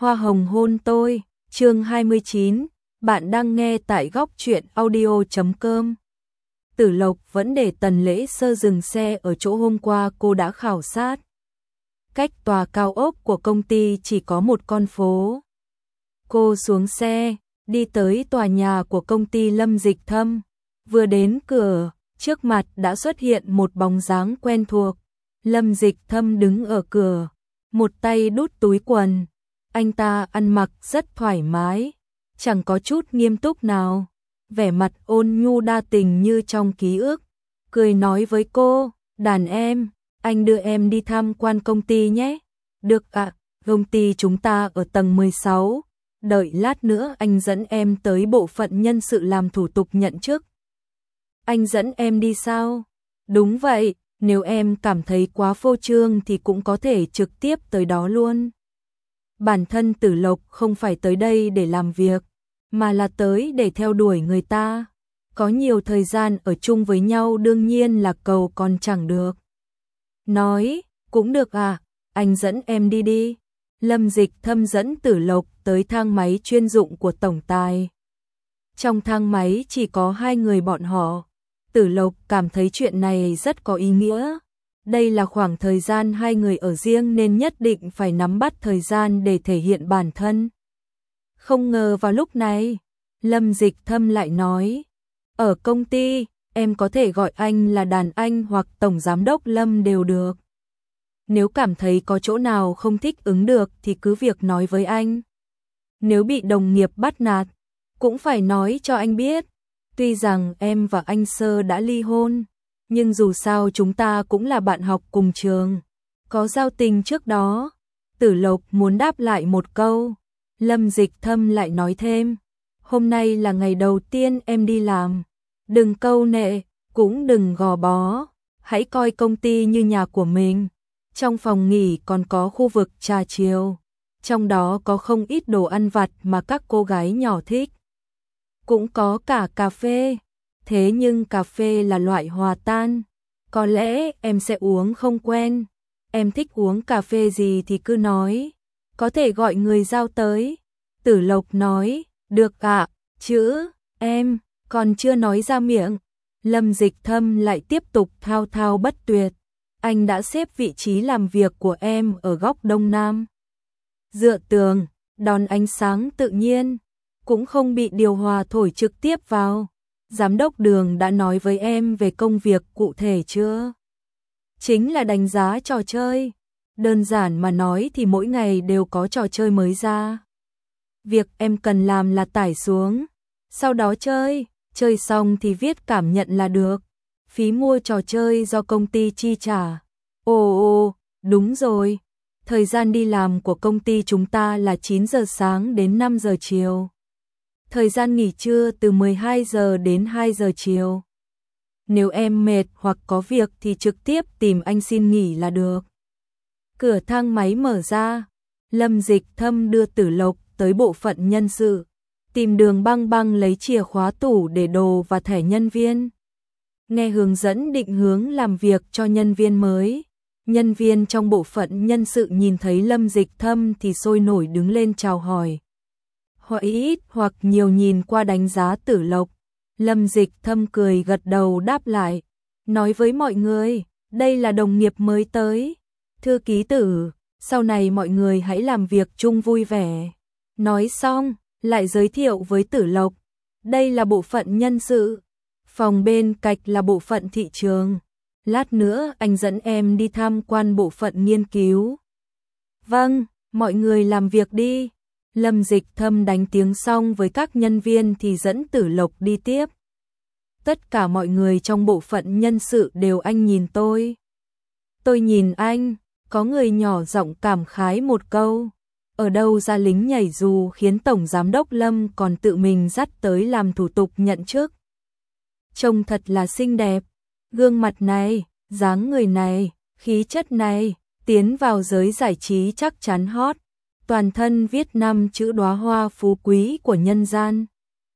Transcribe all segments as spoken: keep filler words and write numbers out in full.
Hoa hồng hôn tôi, chương hai mươi chín, bạn đang nghe tại góc truyện audio chấm com. Tử Lộc vẫn để Tần Lễ Sơ dừng xe ở chỗ hôm qua cô đã khảo sát. Cách tòa cao ốc của công ty chỉ có một con phố. Cô xuống xe, đi tới tòa nhà của công ty Lâm Dịch Thâm. Vừa đến cửa, trước mặt đã xuất hiện một bóng dáng quen thuộc. Lâm Dịch Thâm đứng ở cửa, một tay đút túi quần. Anh ta ăn mặc rất thoải mái, chẳng có chút nghiêm túc nào, vẻ mặt ôn nhu đa tình như trong ký ức, cười nói với cô, đàn em, anh đưa em đi tham quan công ty nhé. Được ạ, à, công ty chúng ta ở tầng mười sáu, đợi lát nữa anh dẫn em tới bộ phận nhân sự làm thủ tục nhận chức. Anh dẫn em đi sao? Đúng vậy, nếu em cảm thấy quá phô trương thì cũng có thể trực tiếp tới đó luôn. Bản thân Tử Lộc không phải tới đây để làm việc, mà là tới để theo đuổi người ta. Có nhiều thời gian ở chung với nhau đương nhiên là cầu còn chẳng được. Nói, cũng được à, anh dẫn em đi đi. Lâm Dịch Thâm dẫn Tử Lộc tới thang máy chuyên dụng của tổng tài. Trong thang máy chỉ có hai người bọn họ. Tử Lộc cảm thấy chuyện này rất có ý nghĩa. Đây là khoảng thời gian hai người ở riêng nên nhất định phải nắm bắt thời gian để thể hiện bản thân. Không ngờ vào lúc này, Lâm Dịch Thâm lại nói, ở công ty, em có thể gọi anh là đàn anh hoặc tổng giám đốc Lâm đều được. Nếu cảm thấy có chỗ nào không thích ứng được thì cứ việc nói với anh. Nếu bị đồng nghiệp bắt nạt, cũng phải nói cho anh biết. Tuy rằng em và anh Sơ đã ly hôn, nhưng dù sao chúng ta cũng là bạn học cùng trường, có giao tình trước đó. Tử Lộc muốn đáp lại một câu, Lâm Dịch Thâm lại nói thêm, hôm nay là ngày đầu tiên em đi làm, đừng câu nệ, cũng đừng gò bó, hãy coi công ty như nhà của mình. Trong phòng nghỉ còn có khu vực trà chiều, trong đó có không ít đồ ăn vặt mà các cô gái nhỏ thích. Cũng có cả cà phê. Thế nhưng cà phê là loại hòa tan, có lẽ em sẽ uống không quen. Em thích uống cà phê gì thì cứ nói, có thể gọi người giao tới. Tử Lộc nói, được ạ, chữ, em, còn chưa nói ra miệng. Lâm Dịch Thâm lại tiếp tục thao thao bất tuyệt, anh đã xếp vị trí làm việc của em ở góc đông nam. Dựa tường, đón ánh sáng tự nhiên, cũng không bị điều hòa thổi trực tiếp vào. Giám đốc Đường đã nói với em về công việc cụ thể chưa? Chính là đánh giá trò chơi. Đơn giản mà nói thì mỗi ngày đều có trò chơi mới ra. Việc em cần làm là tải xuống, sau đó chơi, chơi xong thì viết cảm nhận là được. Phí mua trò chơi do công ty chi trả. Ồ ồ, đúng rồi. Thời gian đi làm của công ty chúng ta là chín giờ sáng đến năm giờ chiều. Thời gian nghỉ trưa từ mười hai giờ đến hai giờ chiều. Nếu em mệt hoặc có việc thì trực tiếp tìm anh xin nghỉ là được. Cửa thang máy mở ra, Lâm Dịch Thâm đưa Tử Lộc tới bộ phận nhân sự, tìm Đường Băng Băng lấy chìa khóa tủ để đồ và thẻ nhân viên. Nghe hướng dẫn định hướng làm việc cho nhân viên mới. Nhân viên trong bộ phận nhân sự nhìn thấy Lâm Dịch Thâm thì sôi nổi đứng lên chào hỏi. Họ ít hoặc nhiều nhìn qua đánh giá Tử Lộc. Lâm Dịch Thâm cười gật đầu đáp lại, nói với mọi người, đây là đồng nghiệp mới tới. Thư ký Tử, sau này mọi người hãy làm việc chung vui vẻ. Nói xong, lại giới thiệu với Tử Lộc, đây là bộ phận nhân sự, phòng bên cạnh là bộ phận thị trường. Lát nữa anh dẫn em đi tham quan bộ phận nghiên cứu. Vâng, mọi người làm việc đi. Lâm Dịch Thâm đánh tiếng xong với các nhân viên thì dẫn Tử Lộc đi tiếp. Tất cả mọi người trong bộ phận nhân sự đều anh nhìn tôi. Tôi nhìn anh, có người nhỏ giọng cảm khái một câu. Ở đâu ra lính nhảy dù khiến Tổng Giám đốc Lâm còn tự mình dắt tới làm thủ tục nhận chức. Trông thật là xinh đẹp. Gương mặt này, dáng người này, khí chất này, tiến vào giới giải trí chắc chắn hot. Toàn thân viết năm chữ đóa hoa phú quý của nhân gian.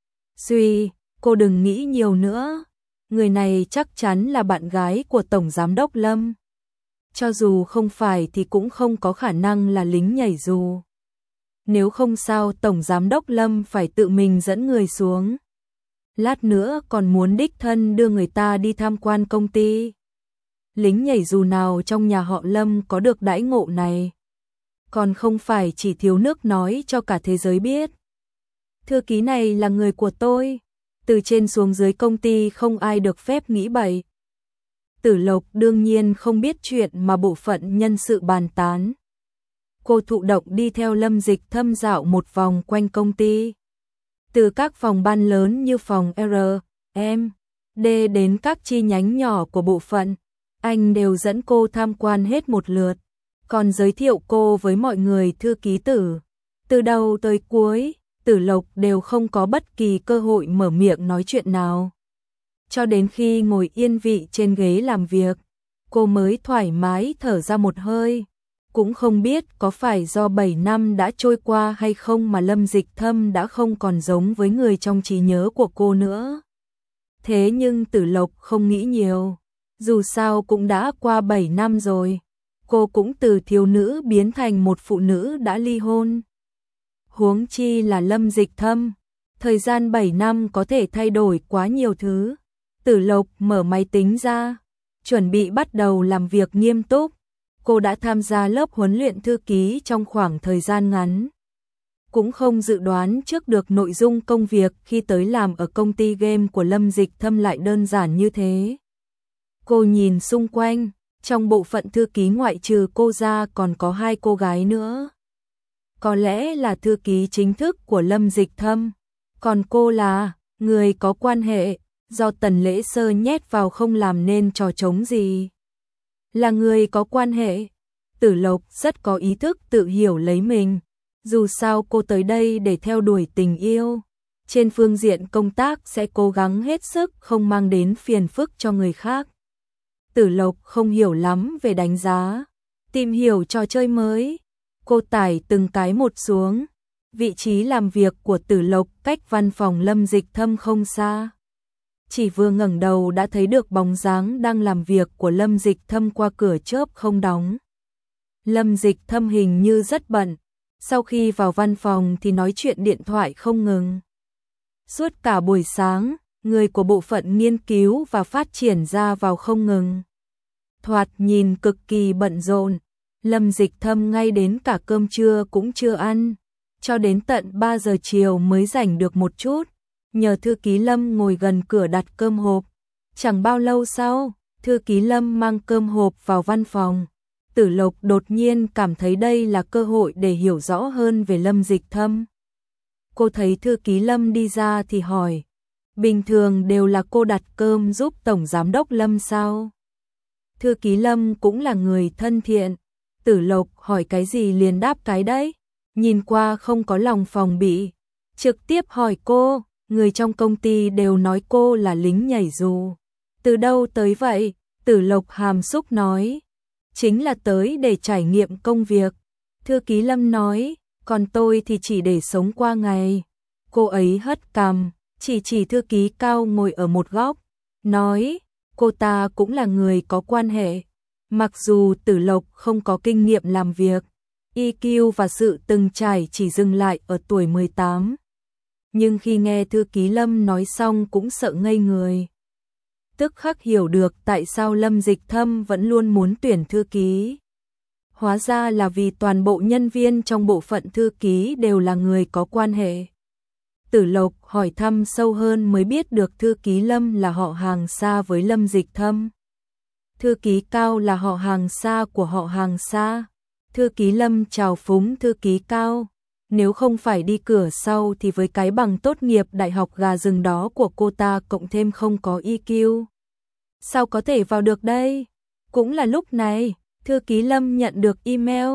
Suy, cô đừng nghĩ nhiều nữa. Người này chắc chắn là bạn gái của Tổng Giám đốc Lâm. Cho dù không phải thì cũng không có khả năng là lính nhảy dù. nếu không sao Tổng Giám đốc Lâm phải tự mình dẫn người xuống. Lát nữa còn muốn đích thân đưa người ta đi tham quan công ty. Lính nhảy dù nào trong nhà họ Lâm có được đãi ngộ này. Còn không phải chỉ thiếu nước nói cho cả thế giới biết. Thư ký này là người của tôi. Từ trên xuống dưới công ty không ai được phép nghĩ bậy. Tử Lộc đương nhiên không biết chuyện mà bộ phận nhân sự bàn tán. Cô thụ động đi theo Lâm Dịch Thâm dạo một vòng quanh công ty. Từ các phòng ban lớn như phòng R, M, D đến các chi nhánh nhỏ của bộ phận, anh đều dẫn cô tham quan hết một lượt, còn giới thiệu cô với mọi người thư ký Tử. Từ đầu tới cuối, Tử Lộc đều không có bất kỳ cơ hội mở miệng nói chuyện nào. Cho đến khi ngồi yên vị trên ghế làm việc, cô mới thoải mái thở ra một hơi. Cũng không biết có phải do bảy năm đã trôi qua hay không mà Lâm Dịch Thâm đã không còn giống với người trong trí nhớ của cô nữa. Thế nhưng Tử Lộc không nghĩ nhiều. Dù sao cũng đã qua bảy năm rồi. Cô cũng từ thiếu nữ biến thành một phụ nữ đã ly hôn. Huống chi là Lâm Dịch Thâm. Thời gian bảy năm có thể thay đổi quá nhiều thứ. Tử Lộc mở máy tính ra, chuẩn bị bắt đầu làm việc nghiêm túc. Cô đã tham gia lớp huấn luyện thư ký trong khoảng thời gian ngắn. Cũng không dự đoán trước được nội dung công việc khi tới làm ở công ty game của Lâm Dịch Thâm lại đơn giản như thế. Cô nhìn xung quanh, trong bộ phận thư ký ngoại trừ cô ra còn có hai cô gái nữa. Có lẽ là thư ký chính thức của Lâm Dịch Thâm, còn cô là người có quan hệ, do Tần Lễ Sơ nhét vào không làm nên trò trống gì. Là người có quan hệ, Tử Lộc rất có ý thức tự hiểu lấy mình. Dù sao cô tới đây để theo đuổi tình yêu. Trên phương diện công tác sẽ cố gắng hết sức không mang đến phiền phức cho người khác. Tử Lộc không hiểu lắm về đánh giá, tìm hiểu trò chơi mới. Cô tải từng cái một xuống. Vị trí làm việc của Tử Lộc cách văn phòng Lâm Dịch Thâm không xa. Chỉ vừa ngẩng đầu đã thấy được bóng dáng đang làm việc của Lâm Dịch Thâm qua cửa chớp không đóng. Lâm Dịch Thâm hình như rất bận. Sau khi vào văn phòng thì nói chuyện điện thoại không ngừng. Suốt cả buổi sáng, người của bộ phận nghiên cứu và phát triển ra vào không ngừng. Thoạt nhìn cực kỳ bận rộn. Lâm Dịch Thâm ngay đến cả cơm trưa cũng chưa ăn. Cho đến tận ba giờ chiều mới rảnh được một chút. Nhờ thư ký Lâm ngồi gần cửa đặt cơm hộp. Chẳng bao lâu sau, thư ký Lâm mang cơm hộp vào văn phòng. Tử Lộc đột nhiên cảm thấy đây là cơ hội để hiểu rõ hơn về Lâm Dịch Thâm. Cô thấy thư ký Lâm đi ra thì hỏi, bình thường đều là cô đặt cơm giúp Tổng Giám đốc Lâm sao? Thư ký Lâm cũng là người thân thiện. Tử Lộc hỏi cái gì liền đáp cái đấy. Nhìn qua không có lòng phòng bị. Trực tiếp hỏi cô, người trong công ty đều nói cô là lính nhảy dù. Từ đâu tới vậy? Tử Lộc hàm xúc nói. Chính là tới để trải nghiệm công việc. Thư ký Lâm nói, còn tôi thì chỉ để sống qua ngày. Cô ấy hất cằm, chỉ chỉ thư ký Cao ngồi ở một góc, nói, cô ta cũng là người có quan hệ. Mặc dù Tử Lộc không có kinh nghiệm làm việc, i kiu và sự từng trải chỉ dừng lại ở tuổi mười tám. Nhưng khi nghe thư ký Lâm nói xong cũng sợ ngây người. Tức khắc hiểu được tại sao Lâm Dịch Thâm vẫn luôn muốn tuyển thư ký. Hóa ra là vì toàn bộ nhân viên trong bộ phận thư ký đều là người có quan hệ. Tử Lộc hỏi thăm sâu hơn mới biết được thư ký Lâm là họ hàng xa với Lâm Dịch Thâm. Thư ký Cao là họ hàng xa của họ hàng xa. Thư ký Lâm chào phúng thư ký Cao. Nếu không phải đi cửa sau thì với cái bằng tốt nghiệp đại học gà rừng đó của cô ta cộng thêm không có i kiu. Sao có thể vào được đây? Cũng là lúc này, thư ký Lâm nhận được email.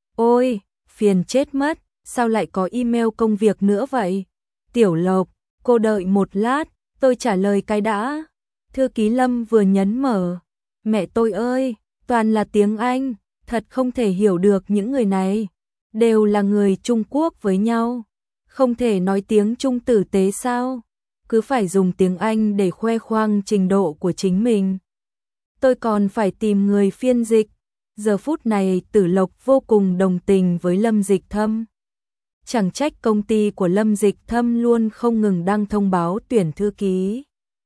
Ôi, phiền chết mất, sao lại có email công việc nữa vậy? Tiểu Lộc, cô đợi một lát, tôi trả lời cái đã. Thư ký Lâm vừa nhấn mở. Mẹ tôi ơi, toàn là tiếng Anh, thật không thể hiểu được những người này. Đều là người Trung Quốc với nhau. Không thể nói tiếng Trung tử tế sao? Cứ phải dùng tiếng Anh để khoe khoang trình độ của chính mình. Tôi còn phải tìm người phiên dịch. Giờ phút này Tử Lộc vô cùng đồng tình với Lâm Dịch Thâm. Chẳng trách công ty của Lâm Dịch Thâm luôn không ngừng đăng thông báo tuyển thư ký.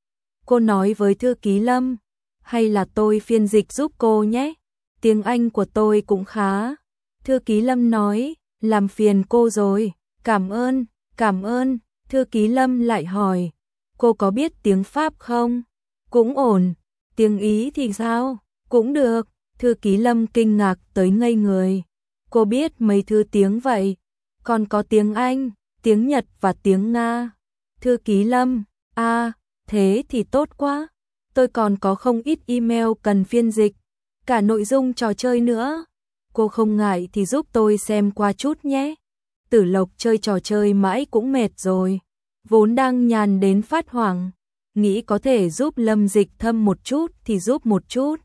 Cô nói với thư ký Lâm, hay là tôi phiên dịch giúp cô nhé, tiếng Anh của tôi cũng khá. Thư ký Lâm nói, làm phiền cô rồi, cảm ơn, cảm ơn. Thư ký Lâm lại hỏi, cô có biết tiếng Pháp không? Cũng ổn. Tiếng Ý thì sao? Cũng được. Thư ký Lâm kinh ngạc tới ngây người. Cô biết mấy thứ tiếng vậy? Còn có tiếng Anh, tiếng Nhật và tiếng Nga. Thư ký Lâm, à, thế thì tốt quá. Tôi còn có không ít email cần phiên dịch, cả nội dung trò chơi nữa. Cô không ngại thì giúp tôi xem qua chút nhé. Tử Lộc chơi trò chơi mãi cũng mệt rồi, vốn đang nhàn đến phát hoảng, nghĩ có thể giúp Lâm Dịch Thâm một chút thì giúp một chút.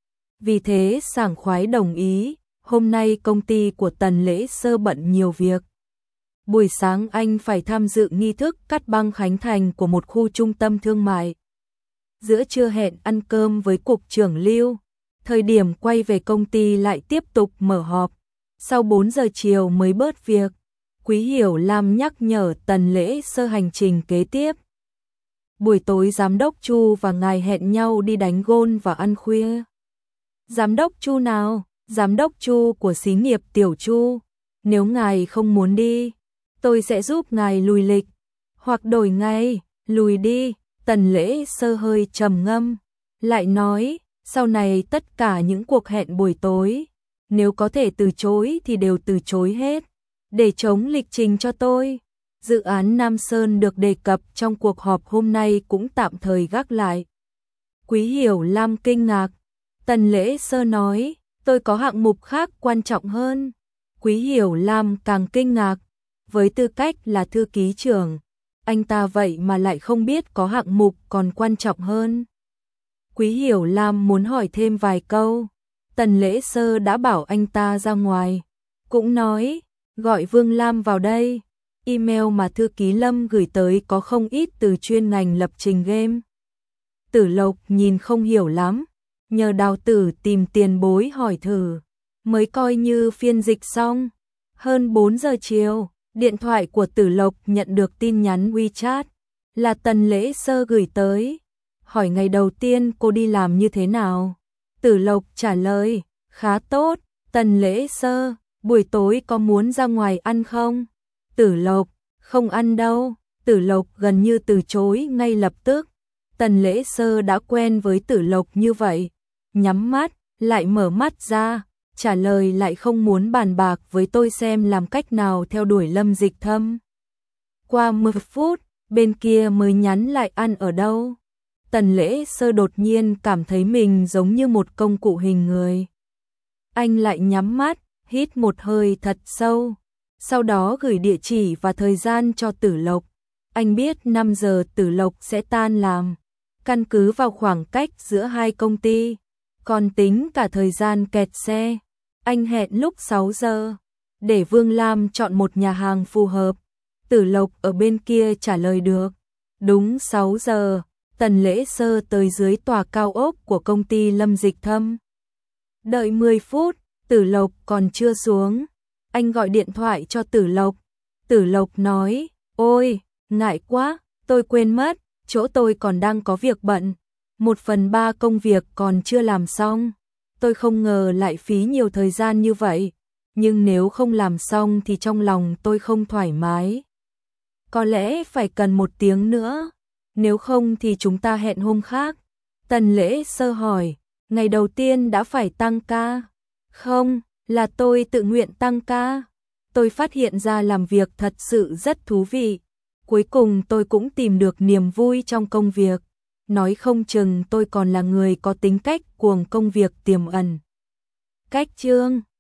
Vì thế sảng khoái đồng ý. Hôm nay công ty của Tần Lễ Sơ bận nhiều việc. Buổi sáng anh phải tham dự nghi thức cắt băng khánh thành của một khu trung tâm thương mại. Giữa trưa hẹn ăn cơm với cục trưởng Lưu. Thời điểm quay về công ty lại tiếp tục mở họp. Sau bốn giờ chiều mới bớt việc. Quý Hiểu Lam nhắc nhở Tần Lễ Sơ hành trình kế tiếp. Buổi tối giám đốc Chu và ngài hẹn nhau đi đánh gôn và ăn khuya. Giám đốc Chu nào? Giám đốc Chu của xí nghiệp Tiểu Chu. Nếu ngài không muốn đi, tôi sẽ giúp ngài lùi lịch. Hoặc đổi ngày, lùi đi. Tần Lễ Sơ hơi trầm ngâm. Lại nói, sau này tất cả những cuộc hẹn buổi tối, nếu có thể từ chối thì đều từ chối hết. Để chống lịch trình cho tôi. Dự án Nam Sơn được đề cập trong cuộc họp hôm nay cũng tạm thời gác lại. Quý Hiểu Lam kinh ngạc. Tần Lễ Sơ nói, tôi có hạng mục khác quan trọng hơn. Quý Hiểu Lam càng kinh ngạc. Với tư cách là thư ký trưởng, anh ta vậy mà lại không biết có hạng mục còn quan trọng hơn. Quý Hiểu Lam muốn hỏi thêm vài câu. Tần Lễ Sơ đã bảo anh ta ra ngoài. Cũng nói, gọi Vương Lam vào đây. Email mà thư ký Lâm gửi tới có không ít từ chuyên ngành lập trình game. Tử Lộc nhìn không hiểu lắm, nhờ Đào Tử tìm tiền bối hỏi thử, mới coi như phiên dịch xong. Hơn bốn giờ chiều, điện thoại của Tử Lộc nhận được tin nhắn WeChat, là Tần Lễ Sơ gửi tới, hỏi ngày đầu tiên cô đi làm như thế nào. Tử Lộc trả lời, khá tốt. Tần Lễ Sơ, buổi tối có muốn ra ngoài ăn không? Tử Lộc, không ăn đâu. Tử Lộc gần như từ chối ngay lập tức. Tần Lễ Sơ đã quen với Tử Lộc như vậy, nhắm mắt, lại mở mắt ra, trả lời lại không muốn bàn bạc với tôi xem làm cách nào theo đuổi Lâm Dịch Thâm. Qua mười phút, bên kia mới nhắn lại ăn ở đâu. Tần Lễ Sơ đột nhiên cảm thấy mình giống như một công cụ hình người. Anh lại nhắm mắt, hít một hơi thật sâu, sau đó gửi địa chỉ và thời gian cho Tử Lộc. Anh biết năm giờ Tử Lộc sẽ tan làm, căn cứ vào khoảng cách giữa hai công ty, còn tính cả thời gian kẹt xe. Anh hẹn lúc sáu giờ, để Vương Lam chọn một nhà hàng phù hợp. Tử Lộc ở bên kia trả lời được. Đúng sáu giờ, Tần Lễ Sơ tới dưới tòa cao ốc của công ty Lâm Dịch Thâm. Đợi mười phút, Tử Lộc còn chưa xuống. Anh gọi điện thoại cho Tử Lộc. Tử Lộc nói, ôi, ngại quá, tôi quên mất, chỗ tôi còn đang có việc bận. Một phần ba công việc còn chưa làm xong. Tôi không ngờ lại phí nhiều thời gian như vậy. Nhưng nếu không làm xong thì trong lòng tôi không thoải mái. Có lẽ phải cần một tiếng nữa. Nếu không thì chúng ta hẹn hôm khác. Tần Lễ Sơ hỏi, ngày đầu tiên đã phải tăng ca? Không, là tôi tự nguyện tăng ca. Tôi phát hiện ra làm việc thật sự rất thú vị. Cuối cùng tôi cũng tìm được niềm vui trong công việc. Nói không chừng tôi còn là người có tính cách cuồng công việc tiềm ẩn. Cách chương